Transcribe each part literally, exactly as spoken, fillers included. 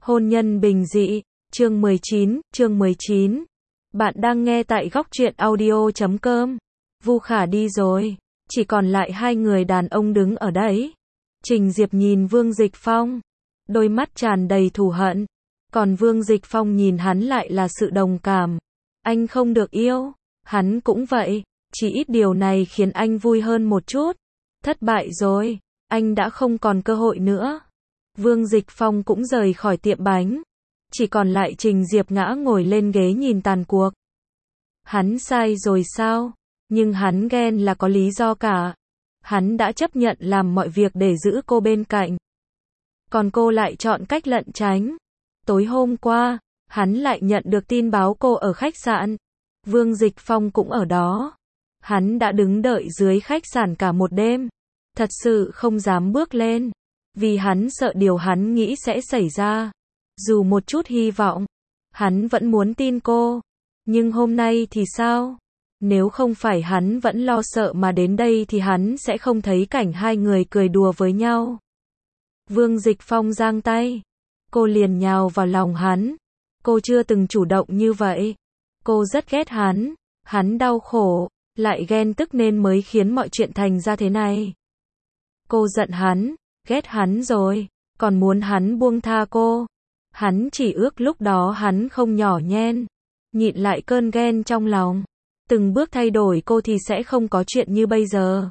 Hôn nhân bình dị, chương mười chín, chương mười chín. Bạn đang nghe tại góc truyện audio chấm com. Vu Khả đi rồi, chỉ còn lại hai người đàn ông đứng ở đấy. Trình Diệp nhìn Vương Dịch Phong, đôi mắt tràn đầy thù hận, còn Vương Dịch Phong nhìn hắn lại là sự đồng cảm. Anh không được yêu, hắn cũng vậy, chỉ ít điều này khiến anh vui hơn một chút. Thất bại rồi, anh đã không còn cơ hội nữa. Vương Dịch Phong cũng rời khỏi tiệm bánh, chỉ còn lại Trình Diệp ngã ngồi lên ghế nhìn tàn cuộc. Hắn sai rồi sao? Nhưng hắn ghen là có lý do cả. Hắn đã chấp nhận làm mọi việc để giữ cô bên cạnh. Còn cô lại chọn cách lẩn tránh. Tối hôm qua, hắn lại nhận được tin báo cô ở khách sạn. Vương Dịch Phong cũng ở đó. Hắn đã đứng đợi dưới khách sạn cả một đêm. Thật sự không dám bước lên. Vì hắn sợ điều hắn nghĩ sẽ xảy ra. Dù một chút hy vọng, hắn vẫn muốn tin cô. Nhưng hôm nay thì sao? Nếu không phải hắn vẫn lo sợ mà đến đây thì hắn sẽ không thấy cảnh hai người cười đùa với nhau. Vương Dịch Phong giang tay. Cô liền nhào vào lòng hắn. Cô chưa từng chủ động như vậy. Cô rất ghét hắn. Hắn đau khổ, lại ghen tức nên mới khiến mọi chuyện thành ra thế này. Cô giận hắn, ghét hắn rồi, còn muốn hắn buông tha cô. Hắn chỉ ước lúc đó hắn không nhỏ nhen, nhịn lại cơn ghen trong lòng. Từng bước thay đổi cô thì sẽ không có chuyện như bây giờ.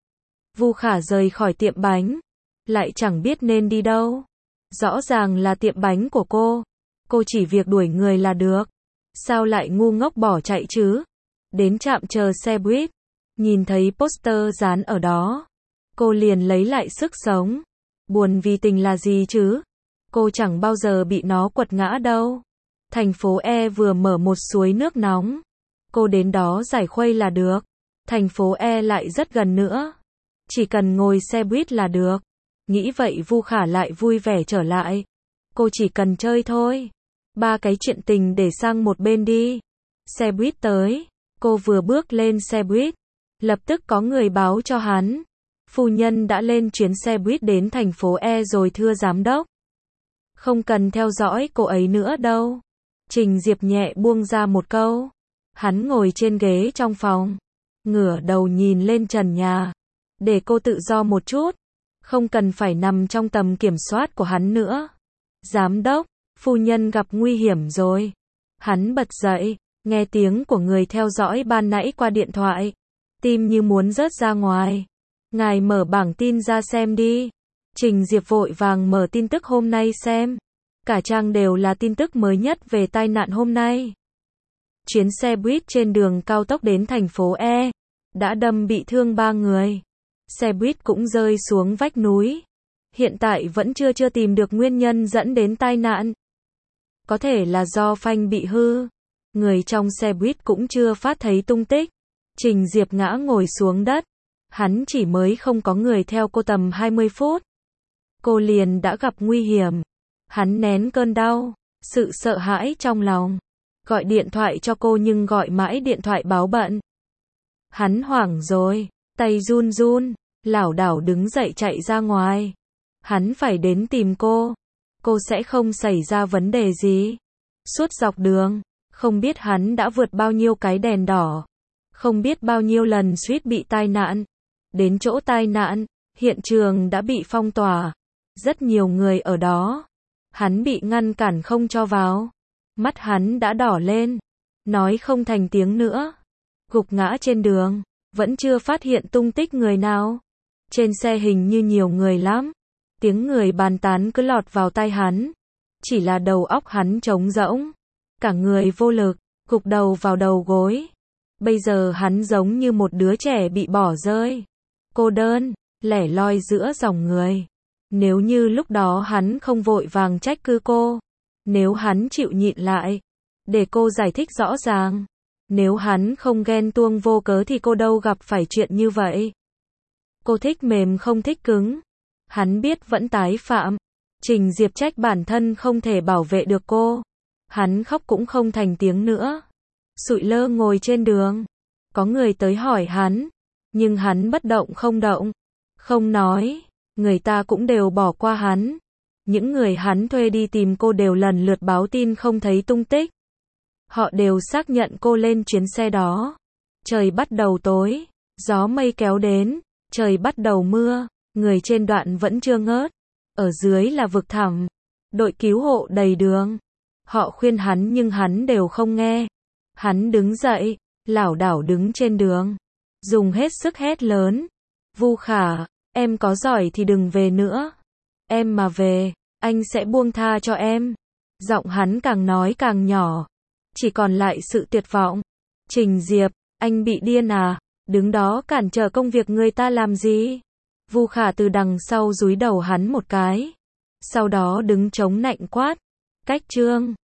Vu Khả rời khỏi tiệm bánh, lại chẳng biết nên đi đâu. Rõ ràng là tiệm bánh của cô. Cô chỉ việc đuổi người là được. Sao lại ngu ngốc bỏ chạy chứ? Đến trạm chờ xe buýt, nhìn thấy poster dán ở đó. Cô liền lấy lại sức sống. Buồn vì tình là gì chứ? Cô chẳng bao giờ bị nó quật ngã đâu. Thành phố E vừa mở một suối nước nóng. Cô đến đó giải khuây là được. Thành phố E lại rất gần nữa. Chỉ cần ngồi xe buýt là được. Nghĩ vậy Vu Khả lại vui vẻ trở lại. Cô chỉ cần chơi thôi. Ba cái chuyện tình để sang một bên đi. Xe buýt tới. Cô vừa bước lên xe buýt, lập tức có người báo cho hắn. Phu nhân đã lên chuyến xe buýt đến thành phố E rồi thưa giám đốc. Không cần theo dõi cô ấy nữa đâu. Trình Diệp nhẹ buông ra một câu. Hắn ngồi trên ghế trong phòng, ngửa đầu nhìn lên trần nhà. Để cô tự do một chút. Không cần phải nằm trong tầm kiểm soát của hắn nữa. Giám đốc, phu nhân gặp nguy hiểm rồi. Hắn bật dậy, nghe tiếng của người theo dõi ban nãy qua điện thoại. Tim như muốn rớt ra ngoài. Ngài mở bảng tin ra xem đi. Trình Diệp vội vàng mở tin tức hôm nay xem. Cả trang đều là tin tức mới nhất về tai nạn hôm nay. Chuyến xe buýt trên đường cao tốc đến thành phố E đã đâm bị thương ba người. Xe buýt cũng rơi xuống vách núi. Hiện tại vẫn chưa chưa tìm được nguyên nhân dẫn đến tai nạn. Có thể là do phanh bị hư. Người trong xe buýt cũng chưa phát thấy tung tích. Trình Diệp ngã ngồi xuống đất. Hắn chỉ mới không có người theo cô tầm hai mươi phút. Cô liền đã gặp nguy hiểm. Hắn nén cơn đau, sự sợ hãi trong lòng. Gọi điện thoại cho cô nhưng gọi mãi điện thoại báo bận. Hắn hoảng rồi, tay run run, lảo đảo đứng dậy chạy ra ngoài. Hắn phải đến tìm cô. Cô sẽ không xảy ra vấn đề gì. Suốt dọc đường, không biết hắn đã vượt bao nhiêu cái đèn đỏ. Không biết bao nhiêu lần suýt bị tai nạn. Đến chỗ tai nạn, hiện trường đã bị phong tỏa. Rất nhiều người ở đó. Hắn bị ngăn cản không cho vào. Mắt hắn đã đỏ lên. Nói không thành tiếng nữa. Gục ngã trên đường. Vẫn chưa phát hiện tung tích người nào. Trên xe hình như nhiều người lắm. Tiếng người bàn tán cứ lọt vào tai hắn. Chỉ là đầu óc hắn trống rỗng. Cả người vô lực, gục đầu vào đầu gối. Bây giờ hắn giống như một đứa trẻ bị bỏ rơi. Cô đơn, lẻ loi giữa dòng người. Nếu như lúc đó hắn không vội vàng trách cứ cô. Nếu hắn chịu nhịn lại. Để cô giải thích rõ ràng. Nếu hắn không ghen tuông vô cớ thì cô đâu gặp phải chuyện như vậy. Cô thích mềm không thích cứng. Hắn biết vẫn tái phạm. Trình Diệp trách bản thân không thể bảo vệ được cô. Hắn khóc cũng không thành tiếng nữa. Sụi lơ ngồi trên đường. Có người tới hỏi hắn. Nhưng hắn bất động không động. Không nói. Người ta cũng đều bỏ qua hắn. Những người hắn thuê đi tìm cô đều lần lượt báo tin không thấy tung tích. Họ đều xác nhận cô lên chuyến xe đó. Trời bắt đầu tối, gió mây kéo đến, trời bắt đầu mưa, người trên đoạn vẫn chưa ngớt. Ở dưới là vực thẳm, đội cứu hộ đầy đường. Họ khuyên hắn nhưng hắn đều không nghe. Hắn đứng dậy, lảo đảo đứng trên đường, dùng hết sức hét lớn. Vu Khả, em có giỏi thì đừng về nữa. Em mà về, anh sẽ buông tha cho em. Giọng hắn càng nói càng nhỏ, chỉ còn lại sự tuyệt vọng. Trình Diệp, anh bị điên à? Đứng đó cản trở công việc người ta làm gì? Vu Khả từ đằng sau dúi đầu hắn một cái. Sau đó đứng chống nạnh quát. Cách Trương.